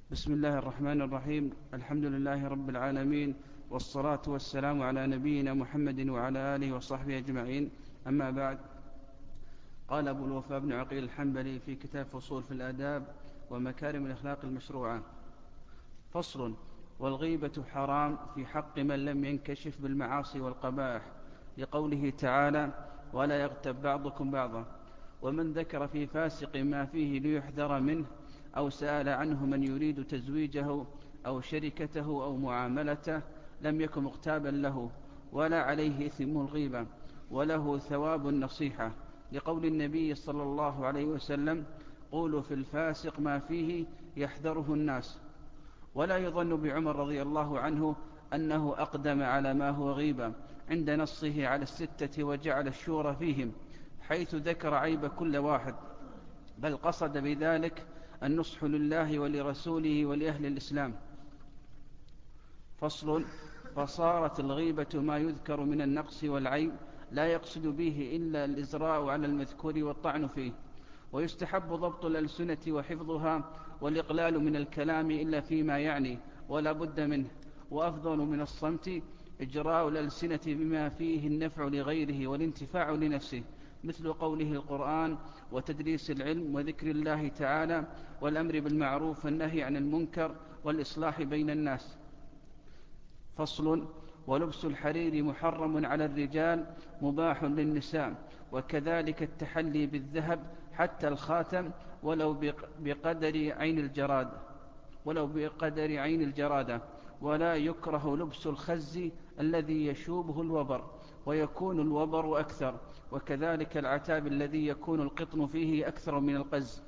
بسم الله الرحمن الرحيم. الحمد لله رب العالمين، والصلاة والسلام على نبينا محمد وعلى آله وصحبه أجمعين. أما بعد، قال أبو الوفاء بن عقيل الحنبلي في كتاب فصول في الآداب ومكارم الأخلاق المشروعة: فصل: والغيبة حرام في حق من لم ينكشف بالمعاصي والقبائح، لقوله تعالى: ولا يغتب بعضكم بعضا. ومن ذكر في فاسق ما فيه ليحذر منه، أو سأل عنه من يريد تزويجه أو شركته أو معاملته، لم يكن مغتابا له، ولا عليه إثم الغيبة، وله ثواب النصيحة، لقول النبي صلى الله عليه وسلم: قولوا في الفاسق ما فيه يحذره الناس. ولا يظن بعمر رضي الله عنه أنه أقدم على ما هو غيبة عند نصه على الستة وجعل الشورى فيهم، حيث ذكر عيب كل واحد، بل قصد بذلك النصح لله ولرسوله ولأهل الإسلام. فصل: فصارت الغيبة ما يذكر من النقص والعيب، لا يقصد به إلا الإزراء على المذكور والطعن فيه، ويستحب ضبط الألسنة وحفظها، والإقلال من الكلام إلا فيما يعني ولا بد منه، وأفضل من الصمت إجراء الألسنة بما فيه النفع لغيره والانتفاع لنفسه، مثل قوله القرآن، وتدريس العلم، وذكر الله تعالى، والأمر بالمعروف والنهي عن المنكر، والإصلاح بين الناس. فصل: ولبس الحرير محرم على الرجال، مباح للنساء، وكذلك التحلي بالذهب حتى الخاتم، ولو بقدر عين الجرادة، ولا يكره لبس الخز الذي يشوبه الوبر، ويكون الوبر أكثر، وكذلك العتاب الذي يكون القطن فيه أكثر من القز.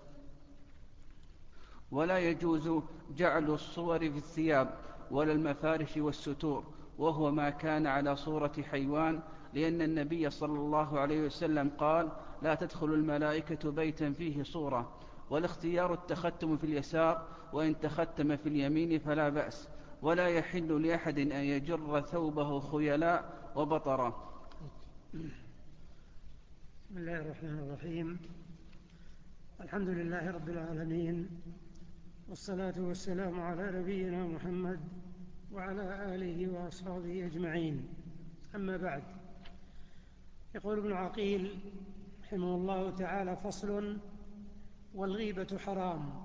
ولا يجوز جعل الصور في الثياب ولا المفارش والستور، وهو ما كان على صورة حيوان، لأن النبي صلى الله عليه وسلم قال: لا تدخل الملائكة بيتا فيه صورة. والاختيار التختم في اليسار، وإن تختم في اليمين فلا بأس. ولا يحل لأحد أن يجر ثوبه خيلاء وبطرا. بسم الله الرحمن الرحيم. الحمد لله رب العالمين، والصلاة والسلام على نبينا محمد وعلى آله وأصحابه أجمعين. أما بعد، يقول ابن عقيل رحمه الله تعالى: فصل: والغيبة حرام.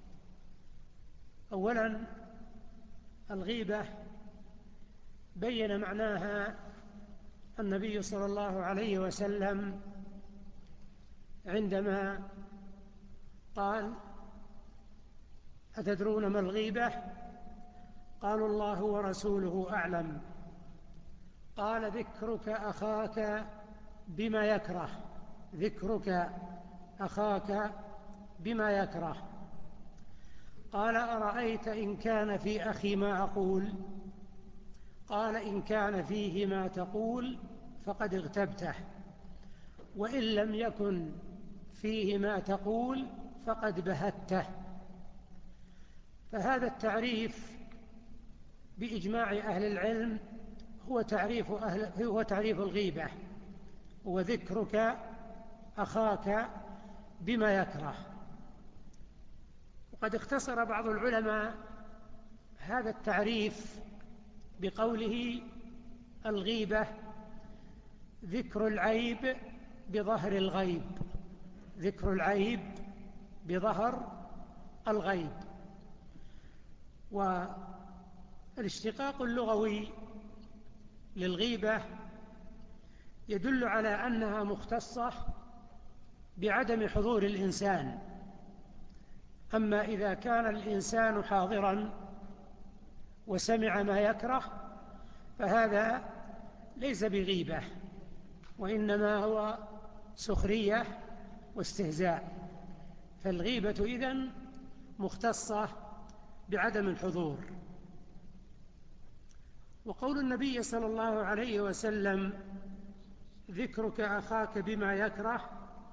أولا، الغيبة بين معناها النبي صلى الله عليه وسلم عندما قال: أتدرون ما الغيبة؟ قالوا: الله ورسوله أعلم. قال: ذكرك أخاك بما يكره. ذكرك أخاك بما يكره. قال: أرأيت إن كان في أخي ما أقول؟ قال: إن كان فيه ما تقول فقد اغتبته، وإن لم يكن فيه ما تقول فقد بهته. فهذا التعريف بإجماع أهل العلم هو تعريف الغيبة، وذكرك أخاك بما يكره. وقد اختصر بعض العلماء هذا التعريف بقوله: الغيبة ذكر العيب بظهر الغيب. ذكر العيب بظهر الغيب. والاشتقاق اللغوي للغيبة يدل على أنها مختصة بعدم حضور الإنسان. أما إذا كان الإنسان حاضرا وسمع ما يكره فهذا ليس بغيبة، وإنما هو سخرية واستهزاء. فالغيبة إذن مختصة بعدم الحضور. وقول النبي صلى الله عليه وسلم: ذكرك أخاك بما يكره،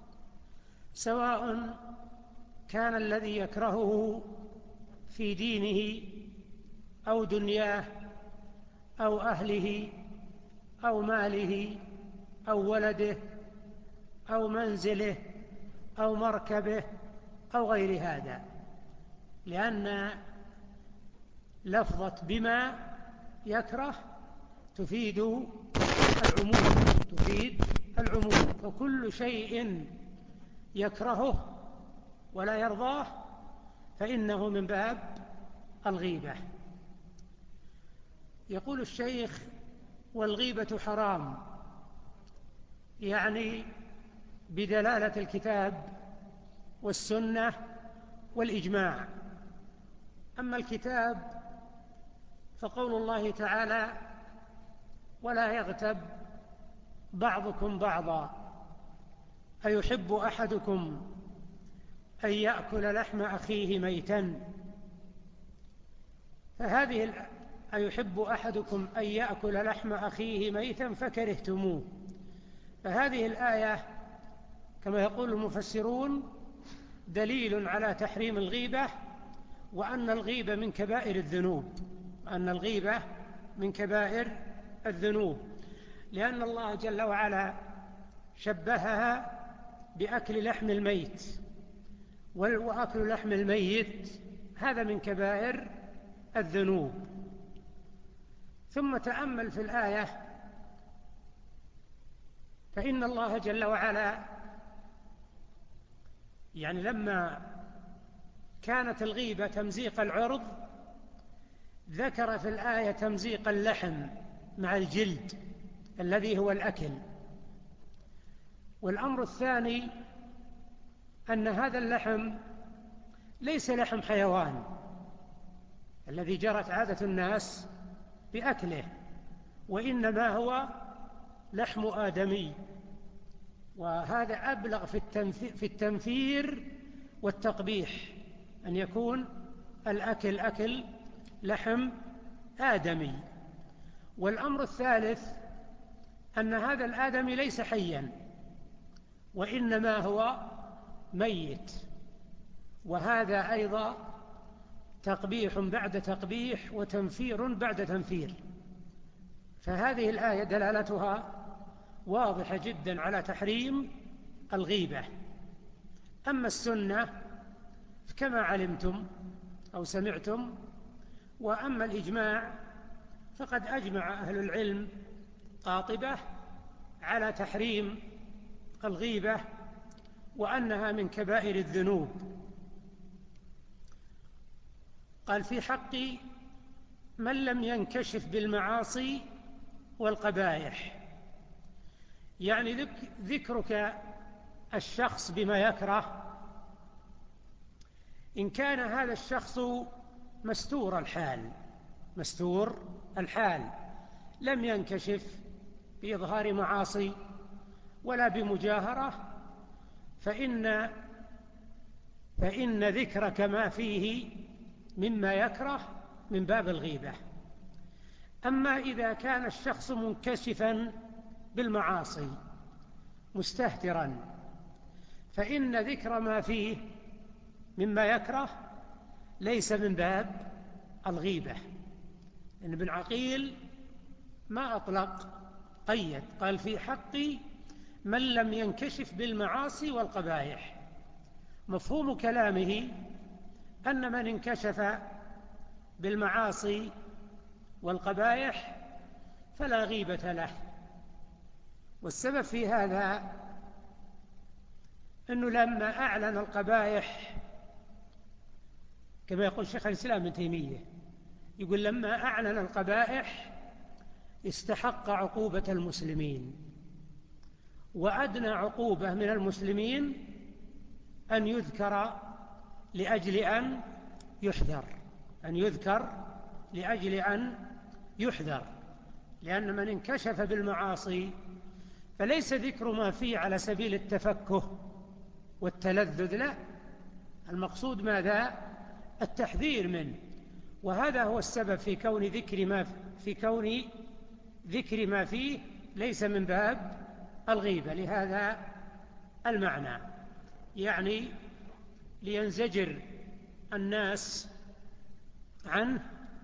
سواء كان الذي يكرهه في دينه أو دنياه أو أهله أو ماله أو ولده أو منزله أو مركبه أو غير هذا، لأن لفظة بما يكره تفيد العموم، تفيد العموم، فكل شيء يكرهه ولا يرضاه فإنه من باب الغيبة. يقول الشيخ: والغيبة حرام، يعني بدلالة الكتاب والسنة والإجماع. أما الكتاب فقول الله تعالى: ولا يغتب بعضكم بعضا أيحب أحدكم أن يأكل لحم أخيه ميتا، فهذه أيحب أحدكم أن يأكل لحم أخيه ميتا فكرهتموه، فهذه الآية كما يقول المفسرون دليل على تحريم الغيبة، وأن الغيبة من كبائر الذنوب، أن الغيبة من كبائر الذنوب، لأن الله جل وعلا شبهها بأكل لحم الميت، وأكل لحم الميت هذا من كبائر الذنوب. ثم تأمل في الآية، فإن الله جل وعلا يعني لما كانت الغيبة تمزيق العرض ذكر في الآية تمزيق اللحم مع الجلد الذي هو الأكل. والأمر الثاني أن هذا اللحم ليس لحم حيوان الذي جرت عادة الناس بأكله، وإنما هو لحم آدمي، وهذا أبلغ في التنفير والتقبيح، أن يكون الأكل أكل لحم آدمي. والأمر الثالث أن هذا الآدمي ليس حيا وإنما هو ميت، وهذا أيضا تقبيح بعد تقبيح وتنفير بعد تنفير. فهذه الآية دلالتها واضحة جدا على تحريم الغيبة. أما السنة كما علمتم أو سمعتم، وأما الإجماع فقد أجمع أهل العلم قاطبة على تحريم الغيبة وأنها من كبائر الذنوب. قال: في حق من لم ينكشف بالمعاصي والقبائح، يعني ذكرك الشخص بما يكره إن كان هذا الشخص مستور الحال لم ينكشف بإظهار معاصي ولا بمجاهرة، فإن ذكرك ما فيه مما يكره من باب الغيبة. أما إذا كان الشخص منكشفا بالمعاصي مستهترا فإن ذكر ما فيه مما يكره ليس من باب الغيبة. إن ابن عقيل ما أطلق، قيد، قال: في حق من لم ينكشف بالمعاصي والقبائح. مفهوم كلامه أن من انكشف بالمعاصي والقبائح فلا غيبة له. والسبب في هذا أنه لما أعلن القبائح، كما يقول شيخ الإسلام ابن تيمية، يقول: لما أعلن القبائح استحق عقوبة المسلمين، وأدنى عقوبة من المسلمين أن يذكر لأجل أن يحذر، لأن من انكشف بالمعاصي فليس ذكر ما فيه على سبيل التفكه والتلذذ، لا، المقصود ماذا؟ التحذير منه. وهذا هو السبب في كون ذكر ما فيه ليس من باب الغيبة، لهذا المعنى، يعني لينزجر الناس عنه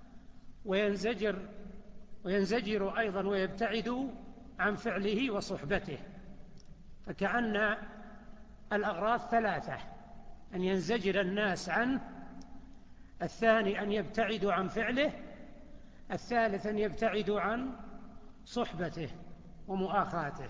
وينزجروا أيضا ويبتعدوا عن فعله وصحبته. فكأن الأغراض ثلاثة: أن ينزجر الناس عنه، الثاني أن يبتعدوا عن فعله، الثالث أن يبتعدوا عن صحبته ومؤاخاته.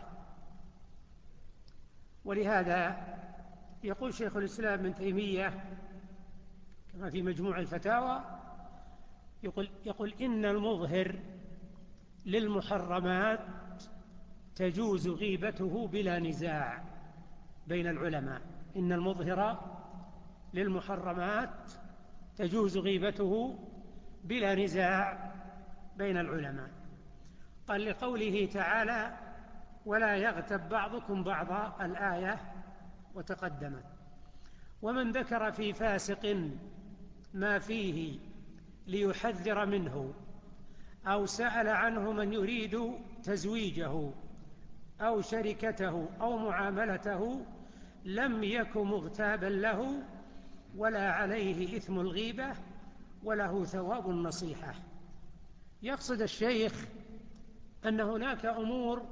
ولهذا يقول شيخ الإسلام ابن تيمية كما في مجموع الفتاوى، يقول إن المظهر للمحرمات تجوز غيبته بلا نزاع بين العلماء. إن المظهر للمحرمات تجوز غيبته بلا نزاع بين العلماء. قال لقوله تعالى ولا يغتب بعضكم بعضا الآية وتقدمت. ومن ذكر في فاسق ما فيه ليحذر منه أو سأل عنه من يريد تزويجه أو شركته أو معاملته لم يك مغتابا له ولا عليه إثم الغيبة وله ثواب النصيحة. يقصد الشيخ أن هناك أمور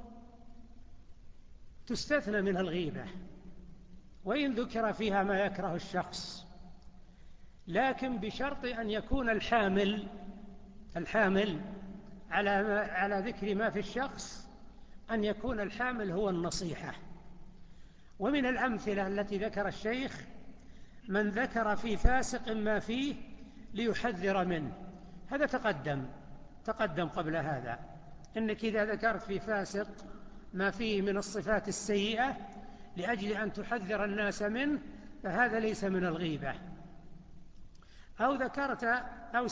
تستثنى من الغيبة وإن ذكر فيها ما يكره الشخص، لكن بشرط أن يكون الحامل على ذكر ما في الشخص أن يكون الحامل هو النصيحة. ومن الأمثلة التي ذكر الشيخ من ذكر في فاسق ما فيه ليحذر منه، هذا تقدم قبل هذا، إنك إذا ذكرت في فاسق ما فيه من الصفات السيئة لأجل أن تحذر الناس منه فهذا ليس من الغيبة. أو ذكرت أو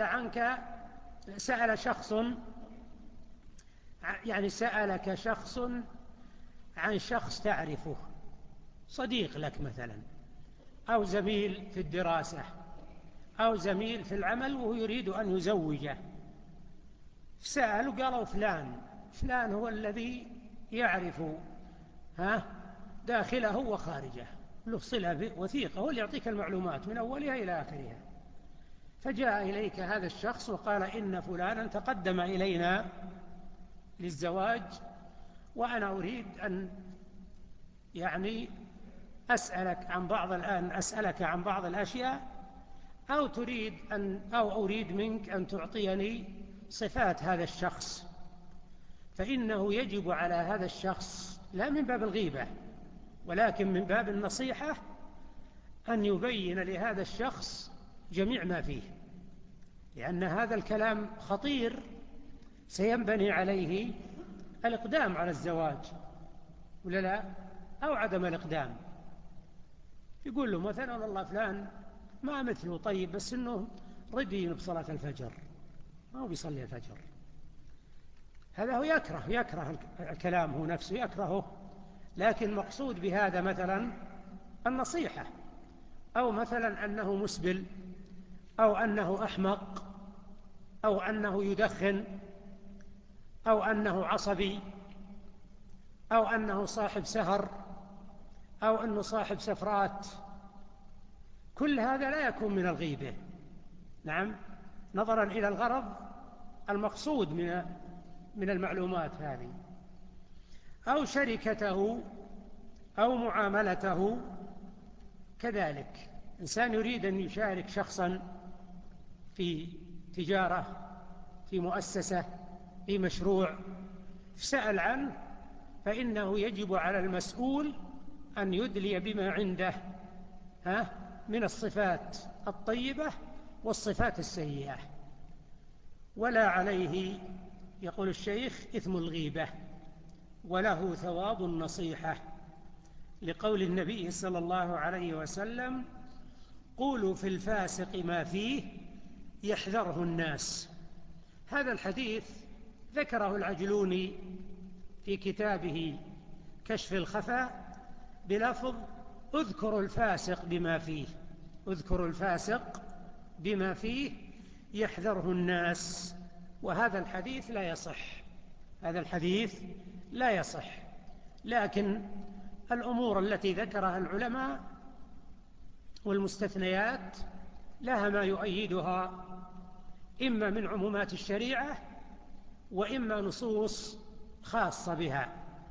سألك شخص عن شخص تعرفه، صديق لك مثلا أو زميل في الدراسة أو زميل في العمل وهو يريد أن يزوجه، سأل وقالوا فلان هو الذي يعرف داخله وخارجه، له صلة وثيقة، هو اللي يعطيك المعلومات من أولها إلى آخرها. فجاء إليك هذا الشخص وقال إن فلانا تقدم إلينا للزواج وأنا أريد أن أسألك عن بعض الأشياء أو أريد منك أن تعطيني صفات هذا الشخص. فإنه يجب على هذا الشخص لا من باب الغيبة ولكن من باب النصيحة أن يبين لهذا الشخص جميع ما فيه، لأن هذا الكلام خطير سينبني عليه الإقدام على الزواج ولا لا، أو عدم الإقدام. يقول له مثلا والله فلان ما مثله طيب بس إنه ردي بصلاة الفجر، ما هو بيصلي الفجر، هذا هو يكره الكلام، هو نفسه يكرهه، لكن مقصود بهذا مثلا النصيحة، أو مثلا أنه مسبل أو أنه أحمق أو أنه يدخن أو أنه عصبي أو أنه صاحب سهر أو أنه صاحب سفرات، كل هذا لا يكون من الغيبة، نعم، نظرا إلى الغرض المقصود من المعلومات هذه. أو شركته أو معاملته كذلك، إنسان يريد أن يشارك شخصا في تجارة، في مؤسسة، في مشروع، فسأل عنه، فإنه يجب على المسؤول أن يدلي بما عنده من الصفات الطيبة والصفات السيئة، ولا عليه، يقول الشيخ، إثم الغيبة وله ثواب النصيحة، لقول النبي صلى الله عليه وسلم قولوا في الفاسق ما فيه يحذره الناس. هذا الحديث ذكره العجلوني في كتابه كشف الخفاء بلفظ اذكروا الفاسق بما فيه يحذره الناس، وهذا الحديث لا يصح. لكن الأمور التي ذكرها العلماء والمستثنيات لها ما يؤيدها، إما من عمومات الشريعة وإما نصوص خاصة بها.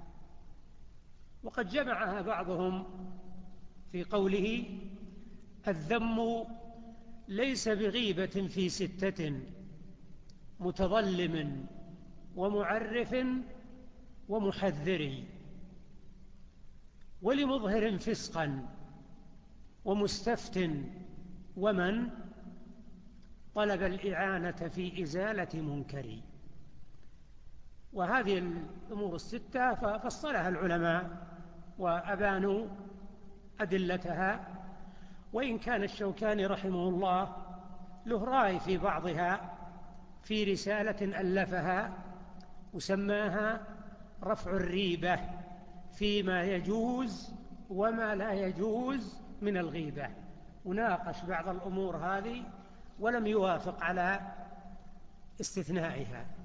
وقد جمعها بعضهم في قوله الذم ليس بغيبة في 6 متظلم ومعرف ومحذر ولمظهر فسقا ومستفت ومن طلب الإعانة في إزالة منكر. وهذه الأمور 6 ففصلها العلماء وأبانوا أدلتها، وإن كان الشوكاني رحمه الله له رأي في بعضها في رسالة ألفها وسماها رفع الريبة فيما يجوز وما لا يجوز من الغيبة، وناقش بعض الأمور هذه ولم يوافق على استثنائها.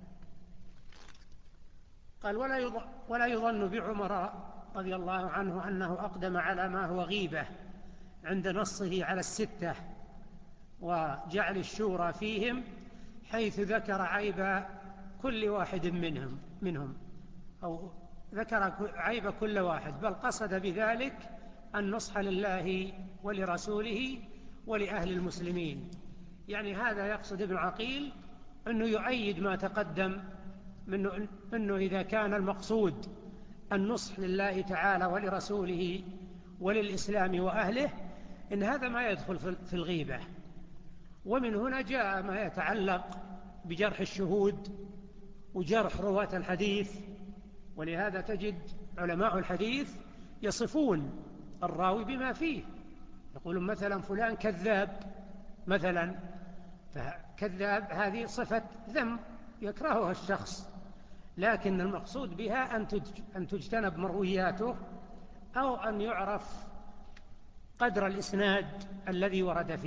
قال: ولا يظن بعمر رضي الله عنه أنه أقدم على ما هو غيبة عند نصه على 6 وجعل الشورى فيهم، حيث ذكر عيب كل واحد منهم أو ذكر عيب كل واحد، بل قصد بذلك النصح لله ولرسوله ولأهل المسلمين. يعني هذا يقصد ابن عقيل أنه يؤيد ما تقدم أنه إذا كان المقصود النصح لله تعالى ولرسوله وللإسلام وأهله، إن هذا ما يدخل في الغيبة. ومن هنا جاء ما يتعلق بجرح الشهود وجرح رواة الحديث، ولهذا تجد علماء الحديث يصفون الراوي بما فيه، يقولون مثلا فلان كذاب مثلا، فكذاب هذه صفة ذم يكرهها الشخص، لكن المقصود بها أن تجتنب مروياته أو أن يعرف قدر الإسناد الذي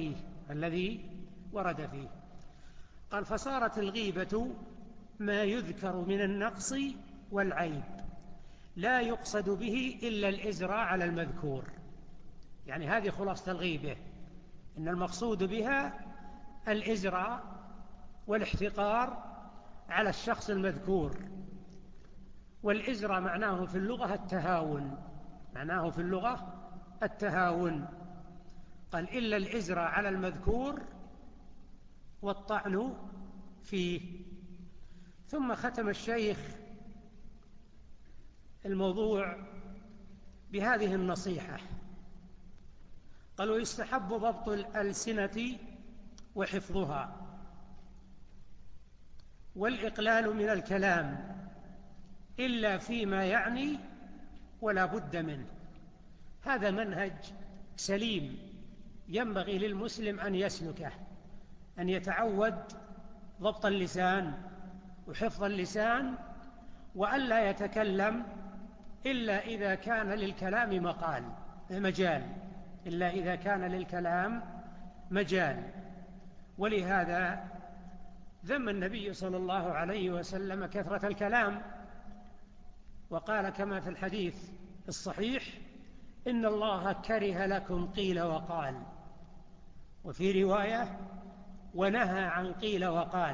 ورد فيه. قال: فصارت الغيبة ما يذكر من النقص والعيب لا يقصد به إلا الإزراء على المذكور. يعني هذه خلاصة الغيبة، إن المقصود بها الإزراء والاحتقار على الشخص المذكور. والإزراء معناه في اللغة التهاون، قال: إلا الإزراء على المذكور والطعن فيه. ثم ختم الشيخ الموضوع بهذه النصيحة، قال: ويستحب ضبط الألسنة وحفظها والإقلال من الكلام إلا فيما يعني ولا بد منه. هذا منهج سليم ينبغي للمسلم أن يسلكه، أن يتعود ضبط اللسان وحفظ اللسان، وألا يتكلم إلا إذا كان للكلام مجال. ولهذا ذم النبي صلى الله عليه وسلم كثرة الكلام، وقال كما في الحديث الصحيح: إن الله كره لكم قيل وقال، وفي رواية: ونهى عن قيل وقال.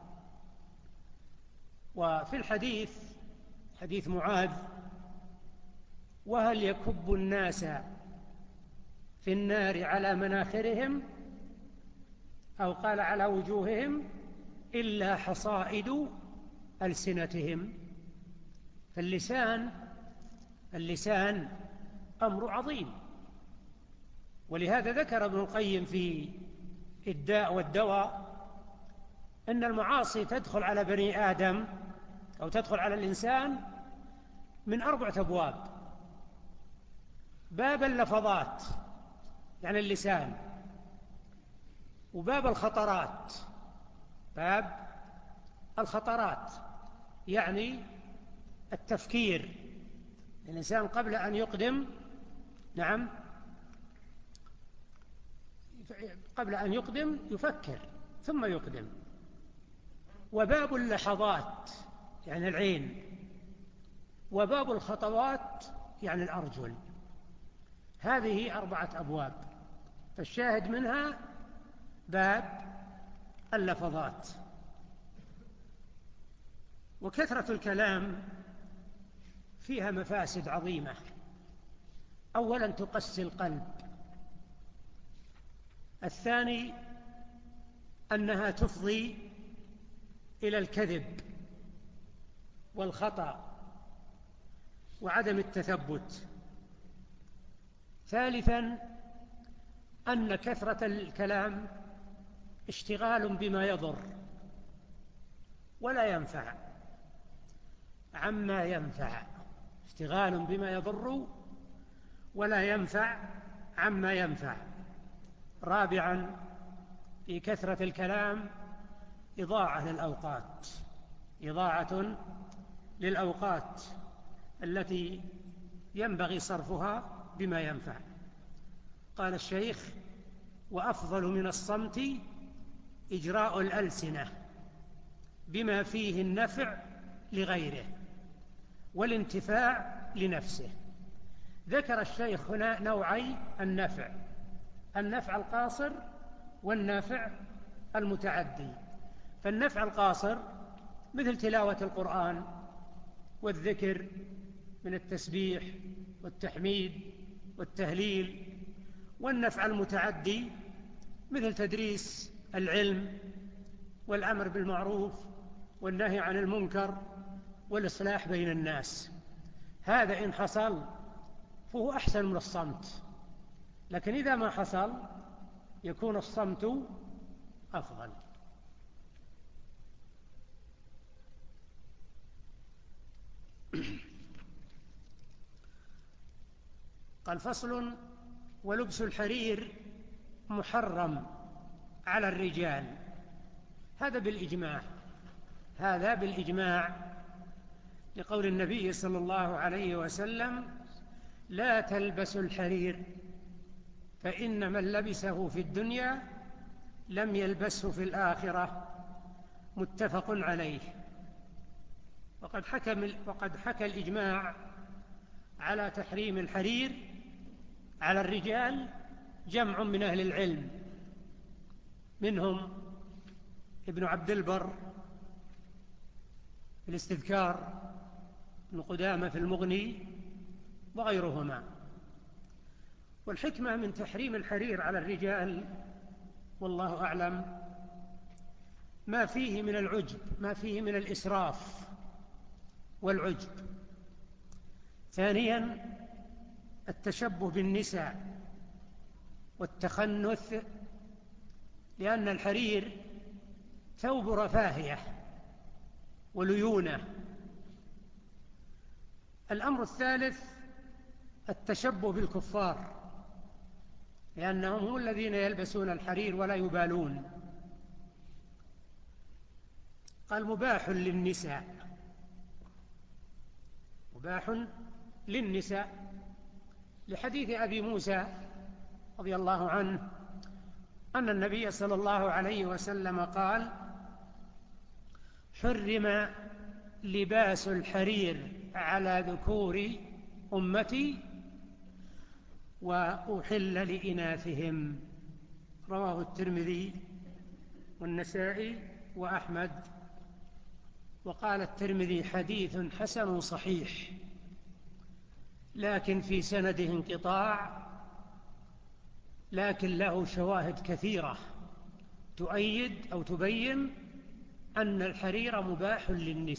وفي الحديث حديث معاذ: وهل يكب الناس في النار على مناخرهم، أو قال على وجوههم، إلا حصائد ألسنتهم. فاللسان أمر عظيم، ولهذا ذكر ابن القيم في الداء والدواء أن المعاصي تدخل على بني آدم أو تدخل على الإنسان من 4 أبواب: باب اللفظات يعني اللسان، وباب الخطرات يعني التفكير. الإنسان قبل أن يقدم يفكر ثم يقدم. وباب اللحظات يعني العين، وباب الخطوات يعني الأرجل. هذه 4 أبواب، فالشاهد منها باب اللفظات. وكثرة الكلام فيها مفاسد عظيمة. أولا تقسي القلب، الثاني أنها تفضي إلى الكذب والخطأ وعدم التثبت. ثالثا أن كثرة الكلام اشتغال بما يضر ولا ينفع عما ينفع، اشتغال بما يضر ولا ينفع عما ينفع. رابعا في كثرة الكلام إضاعة للأوقات التي ينبغي صرفها بما ينفع. قال الشيخ: وأفضل من الصمت إجراء الألسنة بما فيه النفع لغيره والانتفاع لنفسه. ذكر الشيخ هنا نوعي النفع القاصر والنفع المتعدي. فالنفع القاصر مثل تلاوة القرآن والذكر من التسبيح والتحميد والتهليل. والنفع المتعدي مثل تدريس العلم والأمر بالمعروف والنهي عن المنكر والإصلاح بين الناس. هذا إن حصل فهو أحسن من الصمت، لكن إذا ما حصل يكون الصمت أفضل. قال: فصل: ولبس الحرير محرم على الرجال. هذا بالإجماع لقول النبي صلى الله عليه وسلم: لا تلبسوا الحرير فإن من لبسه في الدنيا لم يلبسه في الآخرة. متفق عليه. وقد حكى الإجماع على تحريم الحرير على الرجال جمع من أهل العلم، منهم ابن عبد البر في الاستذكار، ابن قدامة في المغني، وغيرهما. والحكمة من تحريم الحرير على الرجال والله أعلم ما فيه من العجب، ما فيه من الإسراف والعجب. ثانيا التشبه بالنساء والتخنث، لأن الحرير ثوب رفاهية وليونة. الأمر الثالث التشبه بالكفار، لأنهم هم الذين يلبسون الحرير ولا يبالون. قال: مباح للنساء لحديث أبي موسى رضي الله عنه أن النبي صلى الله عليه وسلم قال: حرم لباس الحرير على ذكور أمتي وأحل لإناثهم. رواه الترمذي والنسائي وأحمد. وقال الترمذي: حديث حسن صحيح، لكن في سنده انقطاع، لكن له شواهد كثيرة تؤيد أو تبين أن الحرير مباح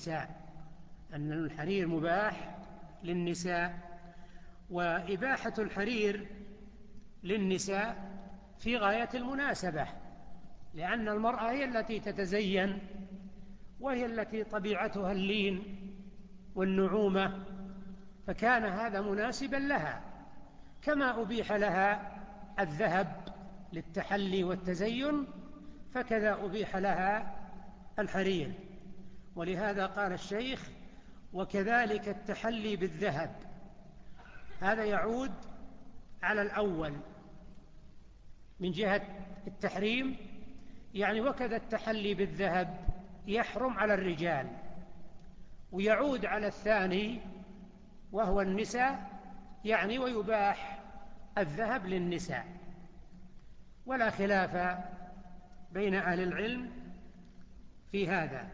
للنساء، وإباحة الحرير للنساء في غاية المناسبة، لأن المرأة هي التي تتزين وهي التي طبيعتها اللين والنعومة، فكان هذا مناسبا لها، كما أبيح لها الذهب للتحلي والتزين فكذا أبيح لها الحرير. ولهذا قال الشيخ: وكذلك التحلي بالذهب. هذا يعود على الأول من جهة التحريم، يعني وكذا التحلي بالذهب يحرم على الرجال، ويعود على الثاني وهو النساء، يعني ويباح الذهب للنساء. ولا خلاف بين أهل العلم في هذا.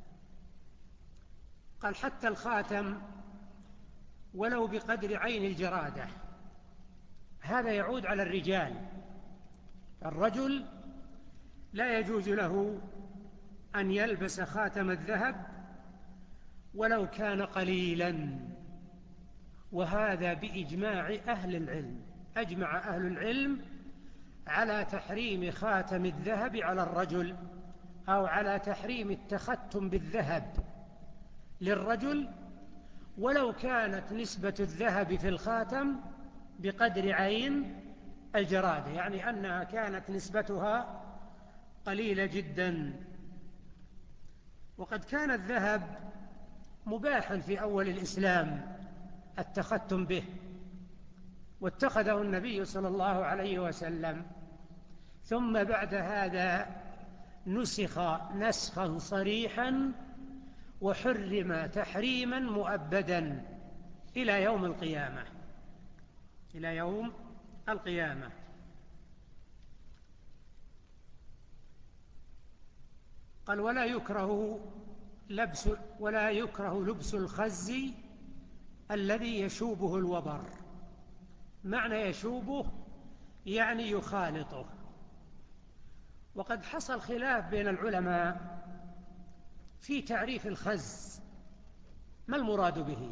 قال: حتى الخاتم ولو بقدر عين الجرادة. هذا يعود على الرجال. الرجل لا يجوز له أن يلبس خاتم الذهب ولو كان قليلا، وهذا بإجماع أهل العلم. أجمع أهل العلم على تحريم خاتم الذهب على الرجل، أو على تحريم التختم بالذهب للرجل ولو كانت نسبة الذهب في الخاتم بقدر عين الجرادة، يعني أنها كانت نسبتها قليلة جدا. وقد كان الذهب مباحا في أول الإسلام التختم به، واتخذه النبي صلى الله عليه وسلم، ثم بعد هذا نسخ نسخا صريحا وحرم تحريما مؤبدا إلى يوم القيامة، إلى يوم القيامة. قال ولا يكره لبس الخز الذي يشوبه الوبر. معنى يشوبه يعني يخالطه. وقد حصل خلاف بين العلماء في تعريف الخز، ما المراد به؟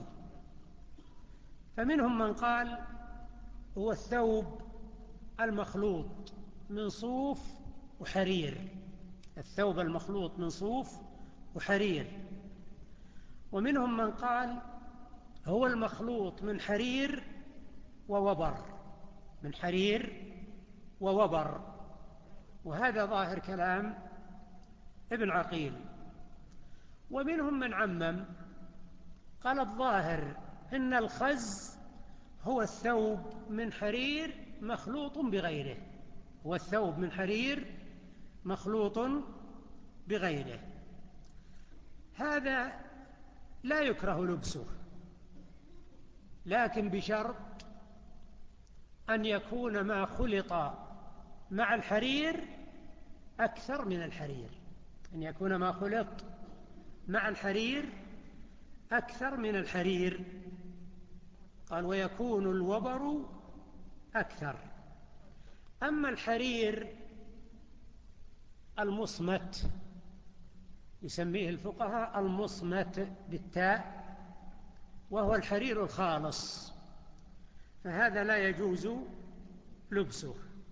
فمنهم من قال هو الثوب المخلوط من صوف وحرير، الثوب المخلوط من صوف وحرير. ومنهم من قال هو المخلوط من حرير ووبر، من حرير ووبر، وهذا ظاهر كلام ابن عقيل. ومنهم من عمم قال الظاهر إن الخز هو الثوب من حرير مخلوط بغيره، هو الثوب من حرير مخلوط بغيره. هذا لا يكره لبسه، لكن بشرط أن يكون ما خلط مع الحرير أكثر من الحرير، أن يكون ما خلط مع الحرير أكثر من الحرير. قال ويكون الوبر أكثر. أما الحرير المصمت، يسميه الفقهاء المصمت بالتاء، وهو الحرير الخالص، فهذا لا يجوز لبسه.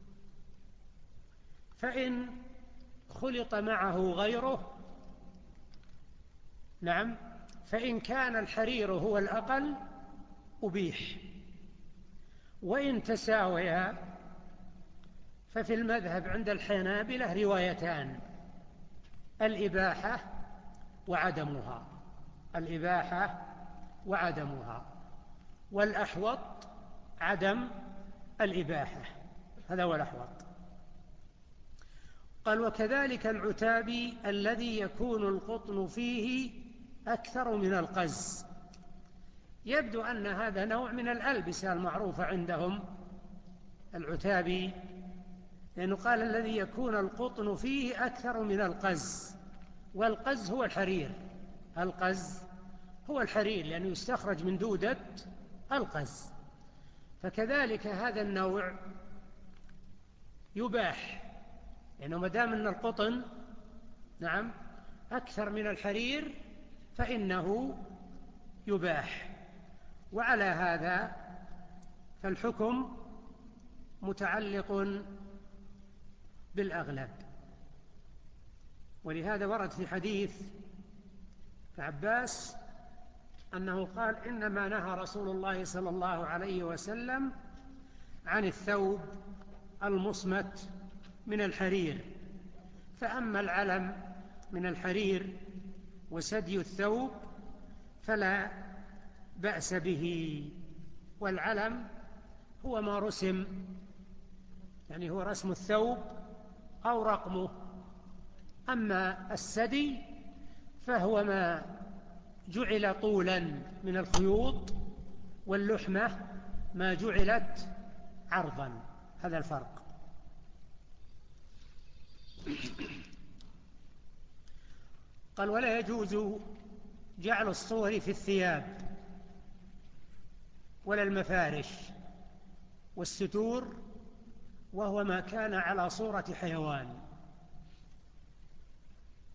فإن خلط معه غيره، نعم، فإن كان الحرير هو الأقل أبيح، وإن تساويا ففي المذهب عند الحنابلة روايتان: الإباحة وعدمها، الإباحة وعدمها، والأحوط عدم الإباحة، هذا هو الأحوط. قال وكذلك العتابي الذي يكون القطن فيه أكثر من القز. يبدو أن هذا نوع من الألبسة المعروفة عندهم، العتابي، لأنه قال الذي يكون القطن فيه أكثر من القز، والقز هو الحرير، القز هو الحرير لأنه يستخرج من دودة القز. فكذلك هذا النوع يباح، لأنه ما دام أن القطن، نعم، أكثر من الحرير فإنه يباح. وعلى هذا فالحكم متعلق بالأغلب. ولهذا ورد في حديث عباس أنه قال إنما نهى رسول الله صلى الله عليه وسلم عن الثوب المصمت من الحرير، فأما العلم من الحرير وسدي الثوب فلا بأس به. والعلم هو ما رسم، يعني هو رسم الثوب أو رقمه. أما السدي فهو ما جعل طولا من الخيوط، واللحمة ما جعلت عرضا، هذا الفرق. قال ولا يجوز جعل الصور في الثياب ولا المفارش والستور، وهو ما كان على صورة حيوان.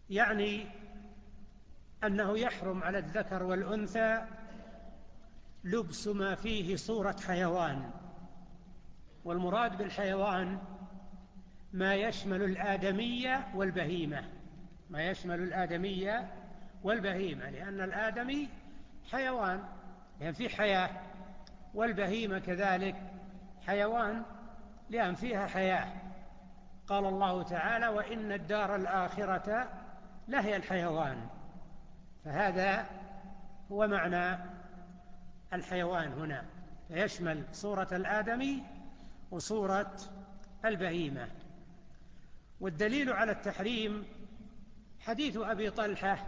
يعني أنه يحرم على الذكر والأنثى لبس ما فيه صورة حيوان، والمراد بالحيوان ما يشمل الآدمية والبهيمة، ما يشمل الآدمية والبهيمة، لأن الآدمي حيوان لأن فيه حياة، والبهيمة كذلك حيوان لأن فيها حياة. قال الله تعالى: وإن الدار الآخرة لهي الحيوان. فهذا هو معنى الحيوان هنا، يشمل صورة الآدمي وصورة البهيمة. والدليل على التحريم حديث أبي طلحة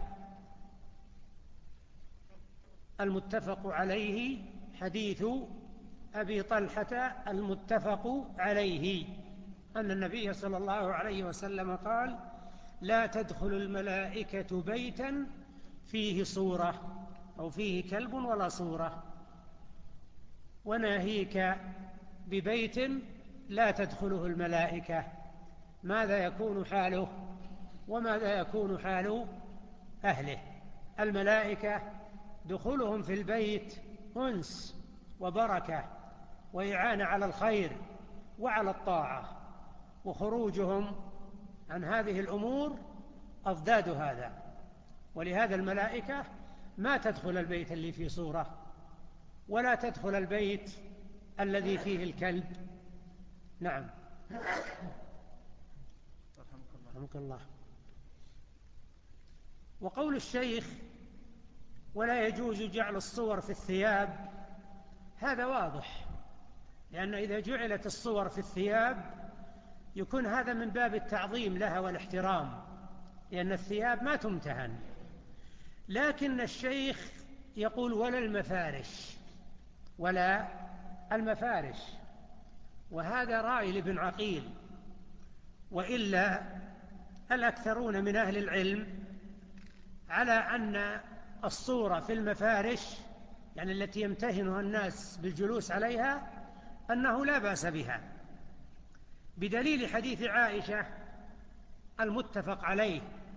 المتفق عليه، حديث أبي طلحة المتفق عليه أن النبي صلى الله عليه وسلم قال: لا تدخل الملائكة بيتا فيه صورة أو فيه كلب ولا صورة، وناهيك ببيت لا تدخله الملائكة. ماذا يكون حاله وماذا يكون حال أهله؟ الملائكة دخولهم في البيت أنس وبركة وإعانة على الخير وعلى الطاعة، وخروجهم عن هذه الأمور أضداد هذا. ولهذا الملائكة ما تدخل البيت اللي فيه صورة، ولا تدخل البيت الذي فيه الكلب. نعم. رحمك الله. وقول الشيخ: ولا يجوز جعل الصور في الثياب، هذا واضح، لأن إذا جعلت الصور في الثياب يكون هذا من باب التعظيم لها والاحترام، لأن الثياب ما تمتهن. لكن الشيخ يقول: ولا المفارش، ولا المفارش، وهذا رأي لابن عقيل. وإلا الأكثرون من أهل العلم على أن الصورة في المفارش، يعني التي يمتهنها الناس بالجلوس عليها، أنه لا بأس بها، بدليل حديث عائشة المتفق عليه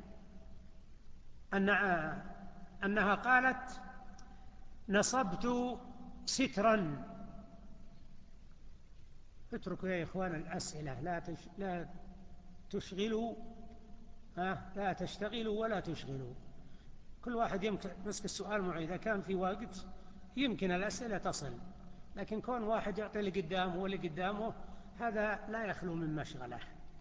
أنها قالت: نصبت سترا. اتركوا يا إخوان الأسئلة، لا تشغلوا، لا تشتغلوا ولا تشغلوا. كل واحد يمسك السؤال معه، إذا كان في وقت يمكن الأسئلة تصل، لكن كون واحد يعطي اللي قدامه واللي قدامه هذا لا يخلو من مشغلة.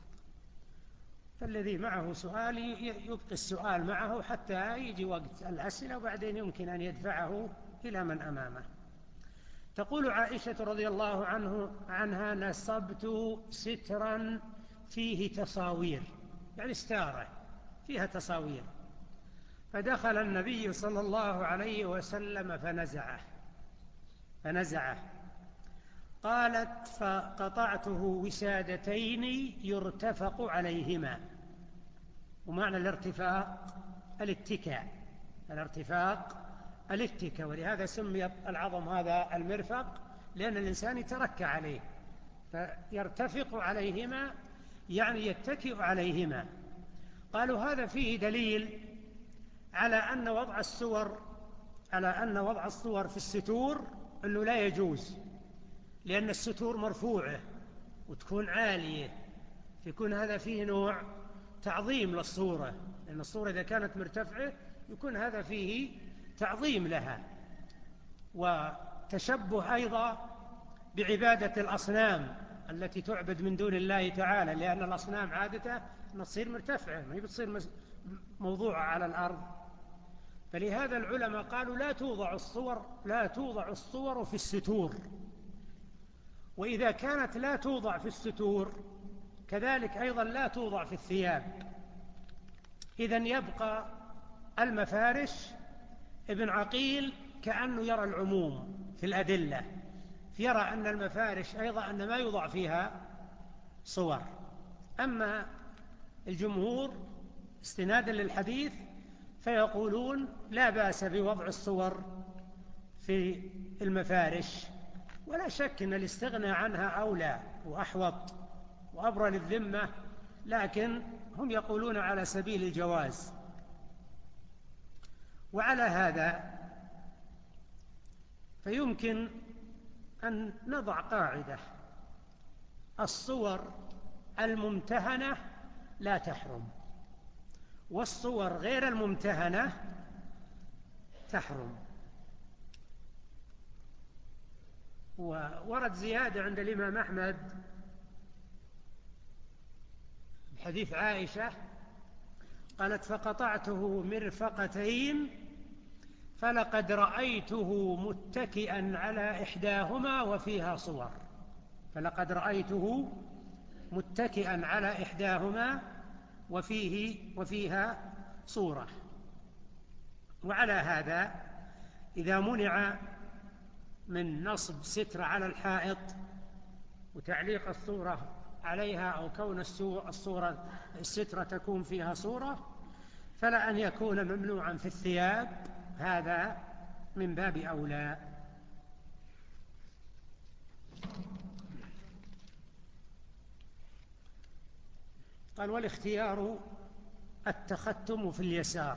فالذي معه سؤال يبقي السؤال معه حتى يجي وقت الأسئلة، وبعدين يمكن أن يدفعه إلى من أمامه. تقول عائشة رضي الله عنها: نصبت سترا فيه تصاوير، يعني ستارة فيها تصاوير، فدخل النبي صلى الله عليه وسلم فنزعه. قالت: فقطعته وسادتين يرتفق عليهما. ومعنى الارتفاق الاتكاء، ولهذا سمي العظم هذا المرفق، لأن الإنسان يتركع عليه، فيرتفق عليهما يعني يتكئ عليهما. قالوا: هذا فيه دليل على أن وضع الصور في الستور أنه لا يجوز، لأن الستور مرفوعة وتكون عالية، يكون هذا فيه نوع تعظيم للصورة، لأن الصورة إذا كانت مرتفعة يكون هذا فيه تعظيم لها، وتشبه أيضا بعبادة الأصنام التي تعبد من دون الله تعالى، لأن الأصنام عادة تصير مرتفعة، ما هي بتصير موضوعة على الأرض. فلهذا العلماء قالوا: لا توضع الصور في الستور. وإذا كانت لا توضع في الستور كذلك أيضا لا توضع في الثياب. إذن يبقى المفارش. ابن عقيل كأنه يرى العموم في الأدلة، يرى أن المفارش أيضا أن ما يوضع فيها صور. أما الجمهور استنادا للحديث فيقولون: لا بأس بوضع الصور في المفارش. ولا شك أن الاستغناء عنها أولى وأحوط وأبرى للذمة لكن هم يقولون على سبيل الجواز. وعلى هذا فيمكن أن نضع قاعدة: الصور الممتهنة لا تحرم، والصور غير الممتهنة تحرم. وورد زيادة عند الإمام أحمد حديث عائشة قالت: فقطعته مرفقتين فلقد رأيته متكئا على إحداهما وفيها صور. فلقد رأيته متكئا على إحداهما وفيها صورة. وعلى هذا إذا منع من نصب ستر على الحائط وتعليق الصورة عليها، أو كون السترة تكون فيها صورة، فلا أن يكون ممنوعا في الثياب، هذا من باب أولى. قال: والاختيار التختم في اليسار.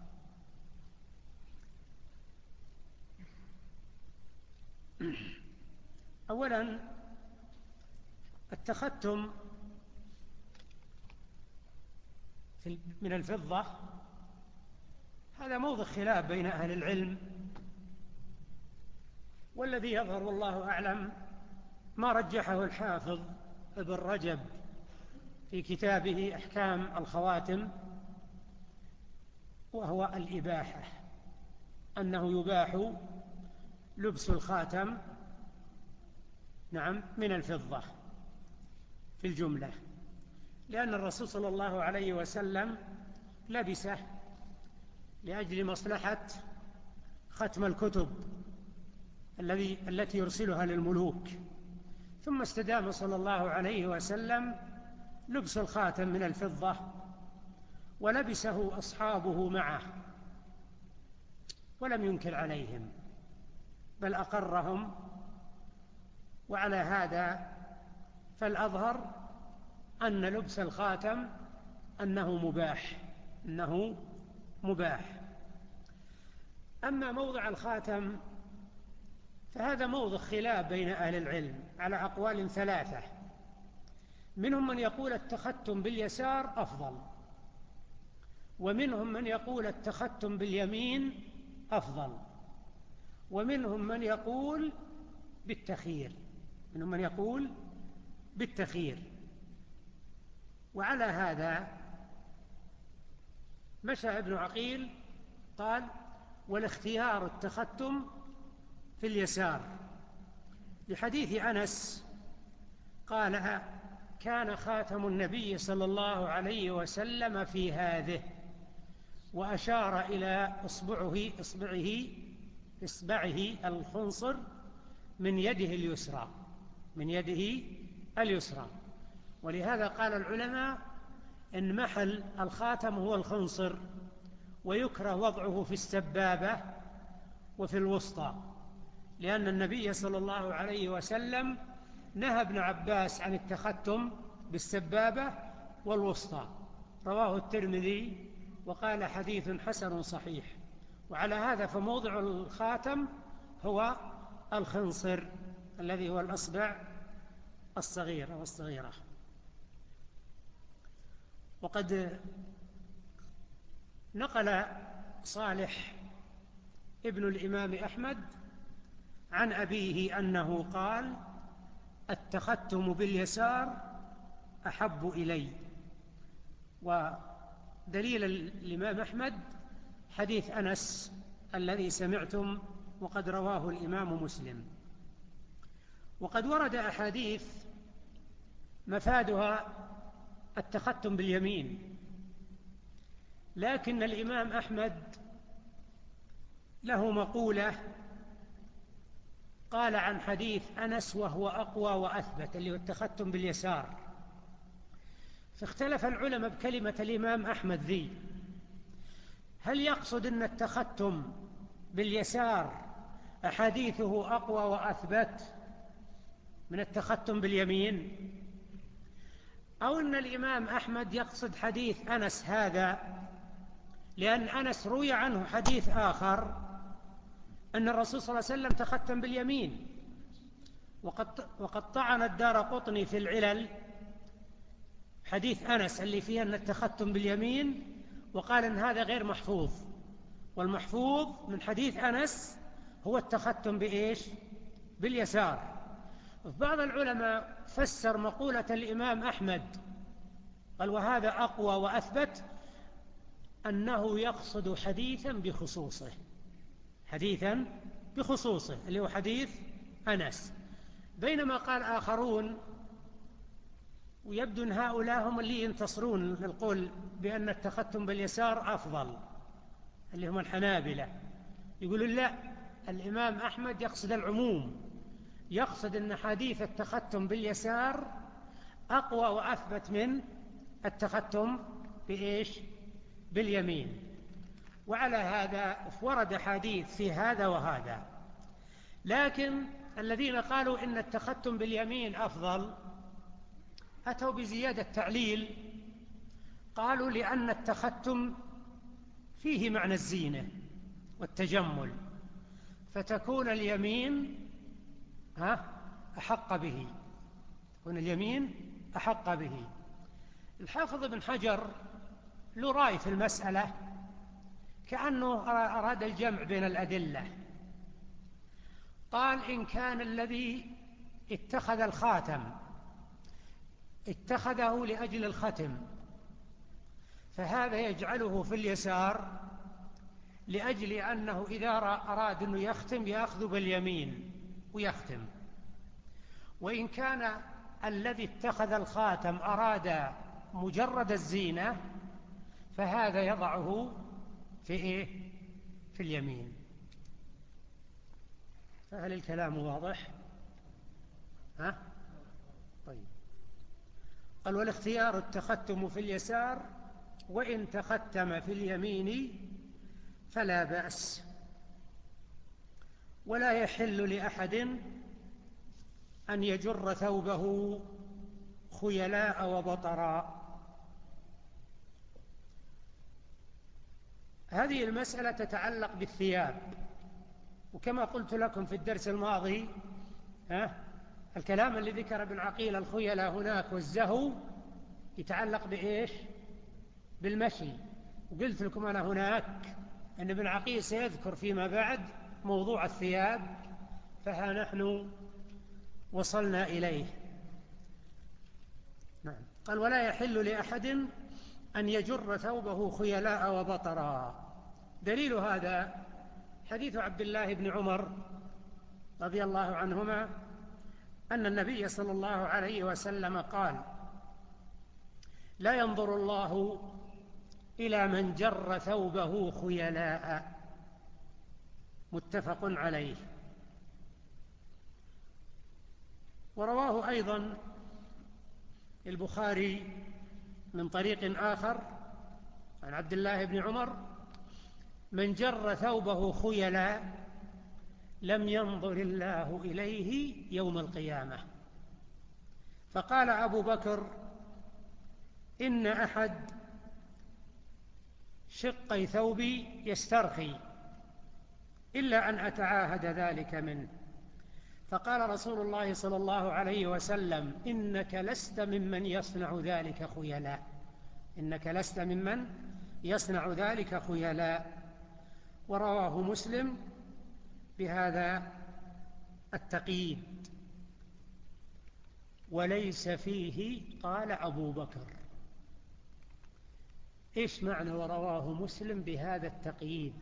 أولا، التختم من الفضة هذا موضع خلاف بين أهل العلم، والذي يظهر والله أعلم ما رجحه الحافظ ابن رجب في كتابه أحكام الخواتم، وهو الإباحة، أنه يباح لبس الخاتم من الفضة في الجملة، لأن الرسول صلى الله عليه وسلم لبسه لأجل مصلحة ختم الكتب التي يرسلها للملوك، ثم استدام صلى الله عليه وسلم لبس الخاتم من الفضة، ولبسه أصحابه معه ولم ينكر عليهم بل أقرهم. وعلى هذا فالأظهر أن لبس الخاتم أنه مباح. أما موضع الخاتم فهذا موضع خلاف بين أهل العلم على أقوال ثلاثة. منهم من يقول التختم باليسار أفضل، ومنهم من يقول التختم باليمين أفضل، ومنهم من يقول بالتخيير. وعلى هذا مشى ابن عقيل قال: والاختيار التختم في اليسار، لحديث أنس قال: كان خاتم النبي صلى الله عليه وسلم في هذه، وأشار إلى إصبعه الخنصر من يده اليسرى. ولهذا قال العلماء إن محل الخاتم هو الخنصر، ويكره وضعه في السبابة وفي الوسطى، لأن النبي صلى الله عليه وسلم نهى ابن عباس عن التختم بالسبابة والوسطى، رواه الترمذي وقال حديث حسن صحيح. وعلى هذا فموضع الخاتم هو الخنصر الذي هو الأصبع الصغيرة. وقد نقل صالح ابن الإمام أحمد عن أبيه أنه قال: التختم باليسار أحب إلي. ودليل الإمام أحمد حديث أنس الذي سمعتم، وقد رواه الإمام مسلم. وقد ورد أحاديث مفادها التختم باليمين، لكن الإمام أحمد له مقولة قال عن حديث أنس وهو أقوى وأثبت، اللي هو التختم باليسار. فاختلف العلماء بكلمة الإمام أحمد ذي، هل يقصد أن التختم باليسار أحاديثه أقوى وأثبت من التختم باليمين، أو أن الإمام أحمد يقصد حديث أنس هذا، لأن أنس روي عنه حديث آخر أن الرسول صلى الله عليه وسلم تختم باليمين، وقد طعن الدارقطني في العلل حديث أنس اللي فيه أن التختم باليمين، وقال أن هذا غير محفوظ، والمحفوظ من حديث أنس هو التختم بإيش؟ باليسار. بعض العلماء فسر مقولة الإمام أحمد قال وهذا أقوى وأثبت أنه يقصد حديثا بخصوصه، حديثا بخصوصه اللي هو حديث أنس، بينما قال آخرون، ويبدو أن هؤلاء هم اللي ينتصرون للقول بأن التختم باليسار أفضل، اللي هم الحنابلة، يقولون لا، الإمام أحمد يقصد العموم، يقصد أن حديث التختم باليسار أقوى وأثبت من التختم بإيش؟ باليمين. وعلى هذا ورد حديث في هذا وهذا، لكن الذين قالوا إن التختم باليمين أفضل أتوا بزيادة تعليل، قالوا لأن التختم فيه معنى الزينة والتجمل، فتكون اليمين أحق به، تكون اليمين أحق به. الحافظ ابن حجر له رأي في المسألة، كأنه أراد الجمع بين الأدلة، قال إن كان الذي اتخذ الخاتم اتخذه لأجل الختم، فهذا يجعله في اليسار لأجل أنه إذا أراد أنه يختم يأخذ باليمين ويختم. وإن كان الذي اتخذ الخاتم أراد مجرد الزينة فهذا يضعه في إيه؟ في اليمين. فهل الكلام واضح؟ طيب. قال والاختيار التختم في اليسار، وإن تختم في اليمين فلا بأس. ولا يحل لأحد أن يجر ثوبه خيلاء وبطراء. هذه المسألة تتعلق بالثياب، وكما قلت لكم في الدرس الماضي الكلام اللي ذكر ابن عقيل الخيلاء هناك والزهو يتعلق بإيش؟ بالمشي. وقلت لكم أنا هناك أن ابن عقيل سيذكر فيما بعد موضوع الثياب، فها نحن وصلنا إليه. نعم. قال ولا يحل لأحد أن يجر ثوبه خيلاء وبطراء. دليل هذا حديث عبد الله بن عمر رضي الله عنهما أن النبي صلى الله عليه وسلم قال لا ينظر الله إلى من جر ثوبه خيلاء، متفق عليه. ورواه أيضا البخاري من طريق آخر عن عبد الله بن عمر من جر ثوبه خيلاء لم ينظر الله إليه يوم القيامة. فقال أبو بكر إن أحد شقي ثوبي يسترخي إلا أن أتعاهد ذلك منه. فقال رسول الله صلى الله عليه وسلم إنك لست ممن يصنع ذلك خيلاء، إنك لست ممن يصنع ذلك خيلاء. ورواه مسلم بهذا التقييد. وليس فيه قال أبو بكر. إيش معنى ورواه مسلم بهذا التقييد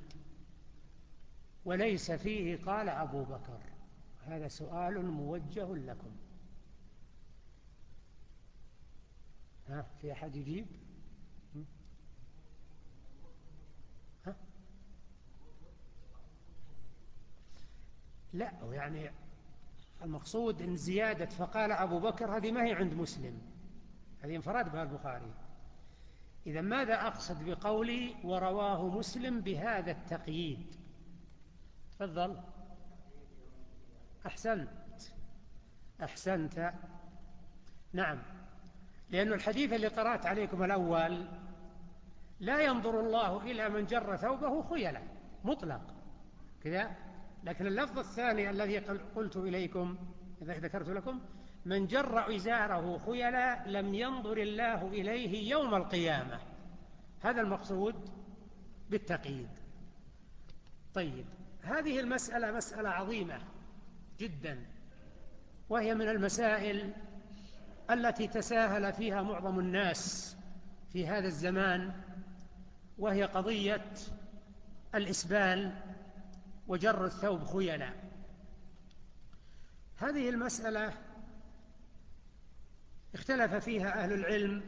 وليس فيه قال أبو بكر؟ هذا سؤال موجه لكم. في أحد يجيب؟ لا، يعني المقصود إن زيادة فقال أبو بكر هذه ما هي عند مسلم، هذه انفراد بها البخاري. إذا ماذا أقصد بقولي ورواه مسلم بهذا التقييد؟ تفضل. أحسنت. نعم، لأن الحديث اللي قرأت عليكم الأول لا ينظر الله إلى من جر ثوبه خيلا مطلق كذا، لكن اللفظ الثاني الذي قلت إليكم إذا ذكرت لكم من جر إزاره خيلا لم ينظر الله إليه يوم القيامة، هذا المقصود بالتقييد. طيب، هذه المسألة مسألة عظيمة جدا، وهي من المسائل التي تساهل فيها معظم الناس في هذا الزمان، وهي قضية الإسبال وجر الثوب خيلا. هذه المسألة اختلف فيها أهل العلم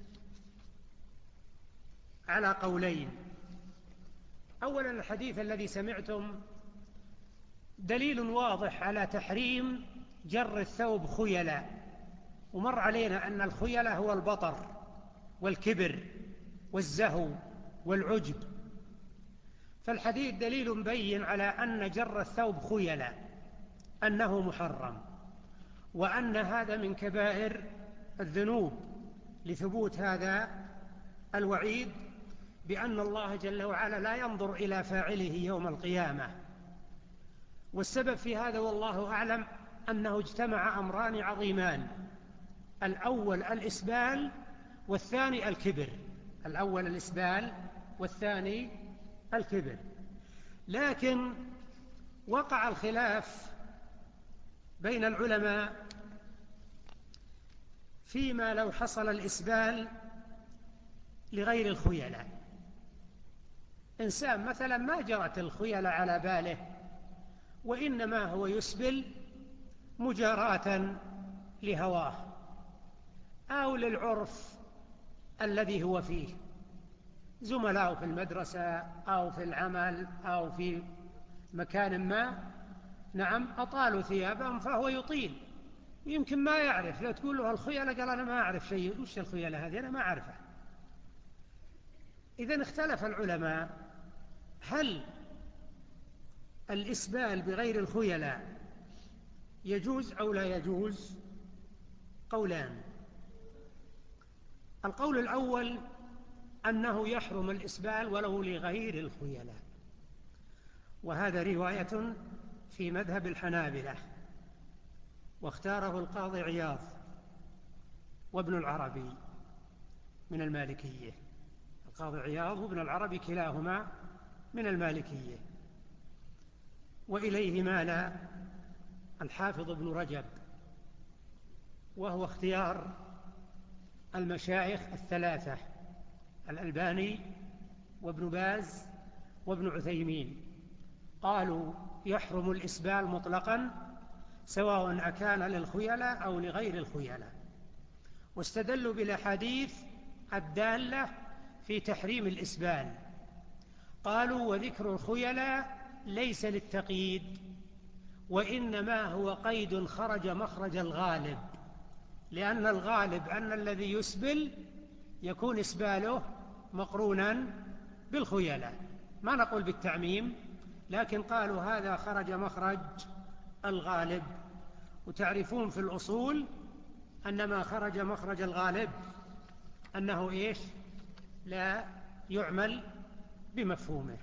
على قولين. أولا، الحديث الذي سمعتم دليل واضح على تحريم جر الثوب خيلا، ومر علينا أن الخيلا هو البطر والكبر والزهو والعجب، فالحديث دليل بين على أن جر الثوب خيلا أنه محرم، وأن هذا من كبائر الذنوب، لثبوت هذا الوعيد بأن الله جل وعلا لا ينظر إلى فاعله يوم القيامة. والسبب في هذا والله أعلم أنه اجتمع أمران عظيمان: الأول الإسبال والثاني الكبر. الأول الإسبال والثاني الكبر. لكن وقع الخلاف بين العلماء فيما لو حصل الإسبال لغير الخيلاء. إنسان مثلا ما جرت الخيلاء على باله، وإنما هو يسبل مجاراة لهواه أو للعرف الذي هو فيه، زملاء في المدرسة أو في العمل أو في مكان ما، نعم، أطالوا ثيابهم فهو يطيل، يمكن ما يعرف. لو تقول له الخيلاء قال أنا ما أعرف شيء، وش الخيلاء هذه؟ أنا ما أعرفها. إذن اختلف العلماء: هل الإسبال بغير الخيلاء يجوز أو لا يجوز؟ قولان. القول الأول أنه يحرم الإسبال ولو لغير الخيلاء، وهذا رواية في مذهب الحنابلة، واختاره القاضي عياض وابن العربي من المالكية. القاضي عياض وابن العربي كلاهما من المالكية، وإليه مال الحافظ ابن رجب، وهو اختيار المشايخ الثلاثة: الألباني وابن باز وابن عثيمين. قالوا يحرم الإسبال مطلقا سواء أكان للخيلاء أو لغير الخيلاء، واستدلوا بالأحاديث الدالة في تحريم الإسبال. قالوا وذكر الخيلاء ليس للتقييد، وإنما هو قيد خرج مخرج الغالب، لأن الغالب أن الذي يسبل يكون إسباله مقرونا بالخيلاء، ما نقول بالتعميم، لكن قالوا هذا خرج مخرج الغالب. وتعرفون في الأصول أن ما خرج مخرج الغالب أنه إيش؟ لا يعمل بمفهومه.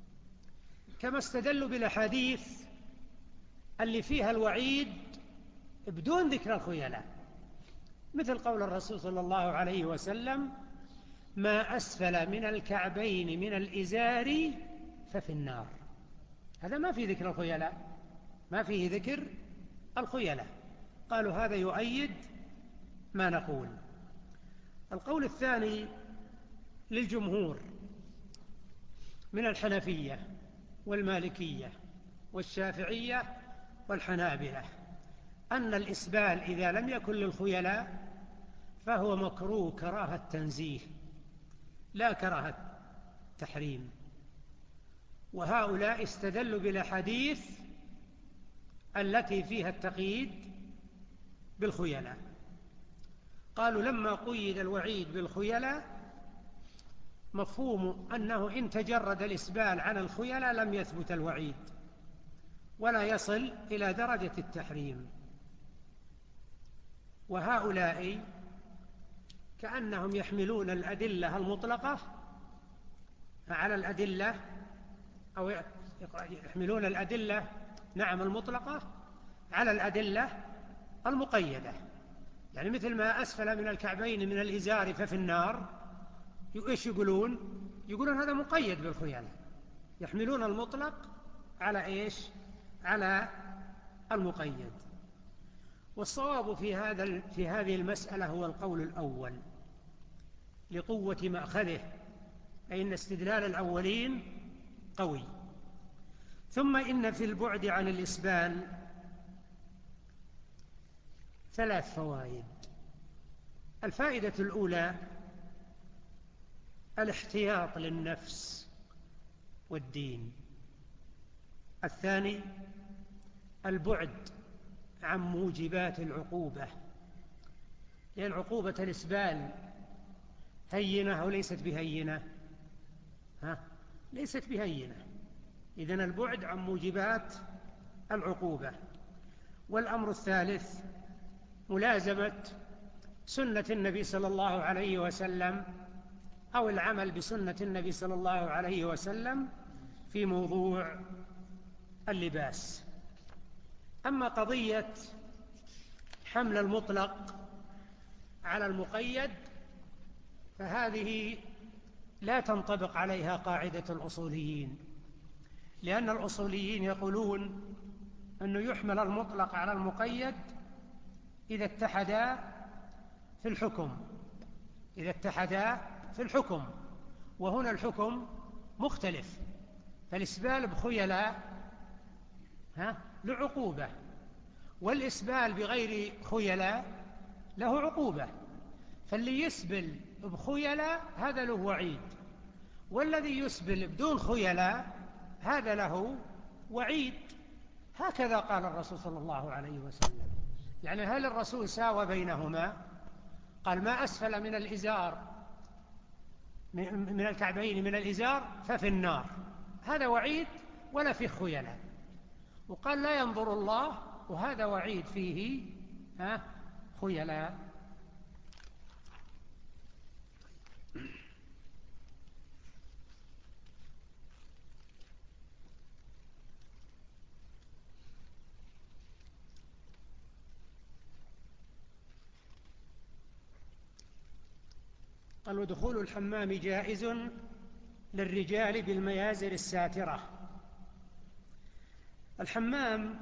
كما استدلوا بالأحاديث اللي فيها الوعيد بدون ذكر الخيلاء، مثل قول الرسول صلى الله عليه وسلم: ما أسفل من الكعبين من الإزار ففي النار. هذا ما فيه ذكر الخيلاء، ما فيه ذكر الخيلاء. قالوا هذا يؤيد ما نقول. القول الثاني للجمهور من الحنفية والمالكية والشافعية والحنابلة أن الإسبال إذا لم يكن للخيلاء فهو مكروه كراهة تنزيه لا كراهة تحريم. وهؤلاء استدلوا بالأحاديث التي فيها التقييد بالخيلاء. قالوا لما قيد الوعيد بالخيلاء مفهوم أنه إن تجرد الإسبال عن الخيلاء لم يثبت الوعيد ولا يصل إلى درجة التحريم. وهؤلاء كأنهم يحملون الأدلة المطلقة على الأدلة، أو يحملون الأدلة نعم المطلقة على الأدلة المقيدة. يعني مثل ما أسفل من الكعبين من الإزار ففي النار، إيش يقولون؟ يقولون هذا مقيد بالخيانة، يحملون المطلق على إيش؟ على المقيد. والصواب في هذه المسألة هو القول الأول لقوة مأخذه، أي أن استدلال الأولين قوي. ثم إن في البعد عن الإسبال 3 فوائد. الفائدة الأولى الاحتياط للنفس والدين. الثاني البعد عن موجبات العقوبة، لأن عقوبة الإسبال هينة أو ليست بهينة؟ ليست بهينة. إذن البعد عن موجبات العقوبة. والأمر الثالث ملازمة سنة النبي صلى الله عليه وسلم، أو العمل بسنة النبي صلى الله عليه وسلم في موضوع اللباس. أما قضية حمل المطلق على المقيد فهذه لا تنطبق عليها قاعدة الأصوليين، لأن الأصوليين يقولون أنه يحمل المطلق على المقيد إذا اتحدا في الحكم، إذا اتحدا في الحكم، وهنا الحكم مختلف. فالإسبال بخيلاء لعقوبة، والإسبال بغير خيلاء له عقوبة. فاللي يسبل بخيلاء هذا له وعيد، والذي يسبل بدون خيلاء هذا له وعيد. هكذا قال الرسول صلى الله عليه وسلم. يعني هل الرسول ساوى بينهما؟ قال ما أسفل من الإزار من الكعبين من الإزار ففي النار، هذا وعيد ولا فيه خيلاء. وقال لا ينظر الله، وهذا وعيد فيه خيلاء. قال ودخول الحمام جائز للرجال بالميازر الساترة. الحمام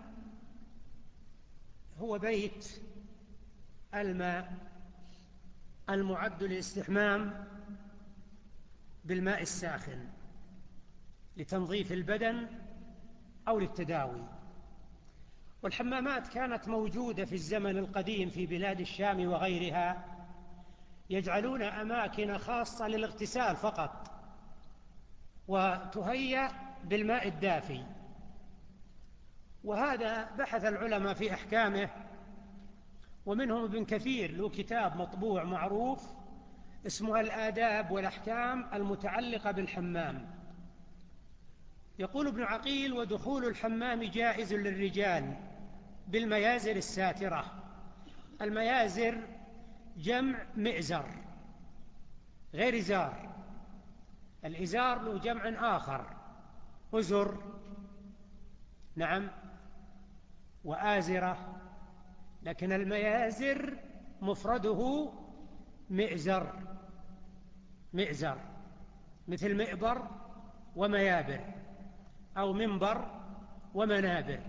هو بيت الماء المعد للاستحمام بالماء الساخن لتنظيف البدن أو للتداوي. والحمامات كانت موجودة في الزمن القديم في بلاد الشام وغيرها، يجعلون أماكن خاصة للاغتسال فقط، وتهيأ بالماء الدافي. وهذا بحث العلماء في أحكامه، ومنهم ابن كثير له كتاب مطبوع معروف اسمه الآداب والأحكام المتعلقة بالحمام. يقول ابن عقيل ودخول الحمام جائز للرجال بالميازر الساترة. الميازر جمع مئزر غير إزار، الإزار له جمع آخر، أزر نعم وآزرة، لكن الميازر مفرده مئزر، مئزر مثل مئبر وميابر، أو منبر ومنابر.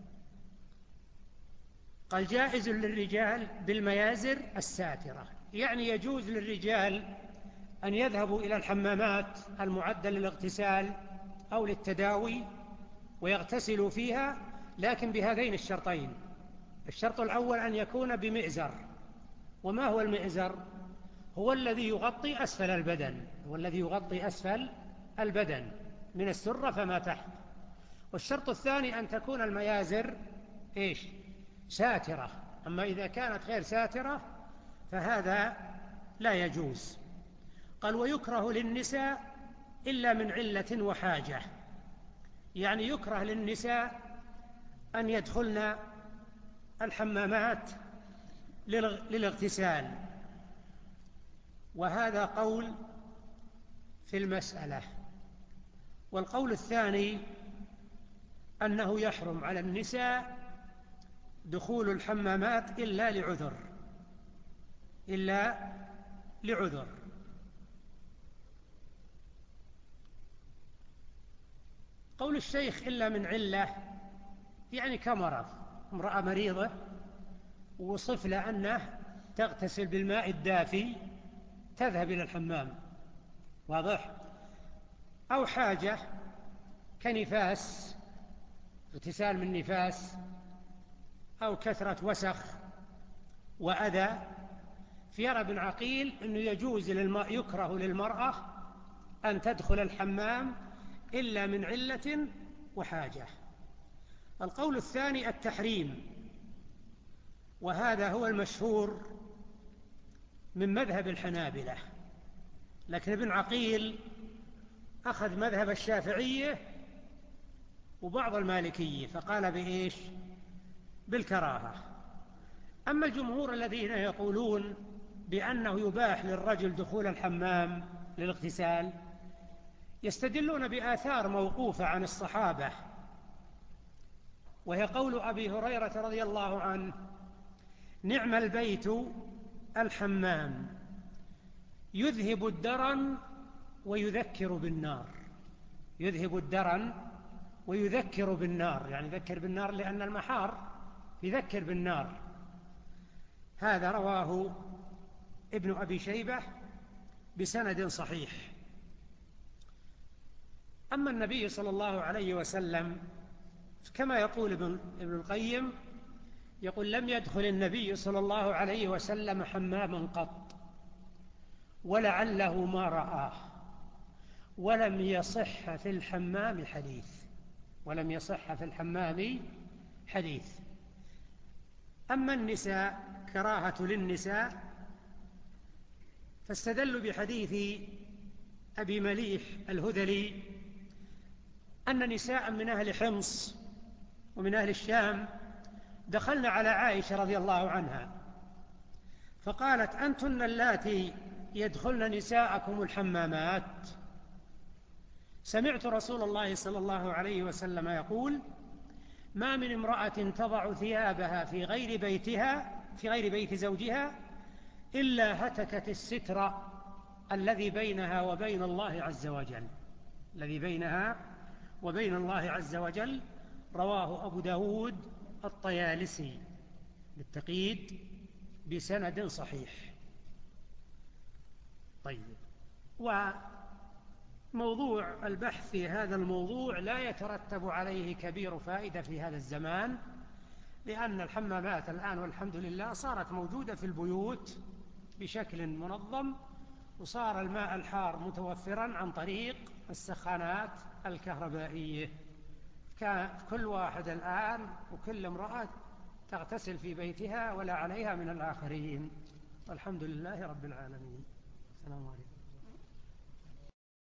قال جائز للرجال بالميازر الساترة، يعني يجوز للرجال أن يذهبوا إلى الحمامات المعدة للاغتسال أو للتداوي ويغتسلوا فيها، لكن بهذين الشرطين. الشرط الأول أن يكون بمئزر. وما هو المئزر؟ هو الذي يغطي أسفل البدن، هو الذي يغطي أسفل البدن من السرة فما تحت. والشرط الثاني أن تكون الميازر ساترة. أما إذا كانت غير ساترة فهذا لا يجوز. قال ويكره للنساء إلا من علة وحاجة، يعني يكره للنساء أن يدخلن الحمامات للاغتسال وهذا قول في المسألة. والقول الثاني أنه يحرم على النساء دخول الحمامات إلا لعذر. قول الشيخ إلا من علة يعني كمرض، امرأة مريضة ووصف لها أنه تغتسل بالماء الدافي تذهب إلى الحمام، واضح؟ أو حاجة كنفاس، اغتسال من نفاس، أو كثرة وسخ وأذى، فيرى ابن عقيل أنه يكره للمرأة أن تدخل الحمام إلا من علة وحاجة. القول الثاني التحريم، وهذا هو المشهور من مذهب الحنابلة، لكن ابن عقيل أخذ مذهب الشافعية وبعض المالكية فقال بإيش؟ بالكراهة. أما الجمهور الذين يقولون بأنه يباح للرجل دخول الحمام للاغتسال يستدلون بآثار موقوفة عن الصحابة، وهي قول أبي هريرة رضي الله عنه: نعم البيت الحمام يذهب الدرن ويذكر بالنار. يذهب الدرن ويذكر بالنار، يعني يذكر بالنار لأن المحار يذكر بالنار. هذا رواه ابن أبي شيبة بسند صحيح. أما النبي صلى الله عليه وسلم كما يقول ابن القيم، يقول: لم يدخل النبي صلى الله عليه وسلم حماما قط ولعله ما رآه، ولم يصح في الحمام حديث. أما النساء، كراهة للنساء، فاستدلوا بحديث أبي مليح الهذلي أن نساء من أهل حمص ومن أهل الشام دخلن على عائشة رضي الله عنها فقالت: أنتن اللاتي يدخلن نساءكم الحمامات؟ سمعت رسول الله صلى الله عليه وسلم يقول: ما من امرأة تضع ثيابها في غير بيت زوجها إلا هتكت الستر الذي بينها وبين الله عز وجل. رواه أبو داود الطيالسي بالتقييد بسند صحيح. طيب، وموضوع البحث في هذا الموضوع لا يترتب عليه كبير فائدة في هذا الزمان، لأن الحمامات الآن والحمد لله صارت موجودة في البيوت بشكل منظم، وصار الماء الحار متوفرا عن طريق السخانات الكهربائية. كان كل واحد الآن وكل امرأة تغتسل في بيتها ولا عليها من الآخرين، والحمد لله رب العالمين. السلام عليكم.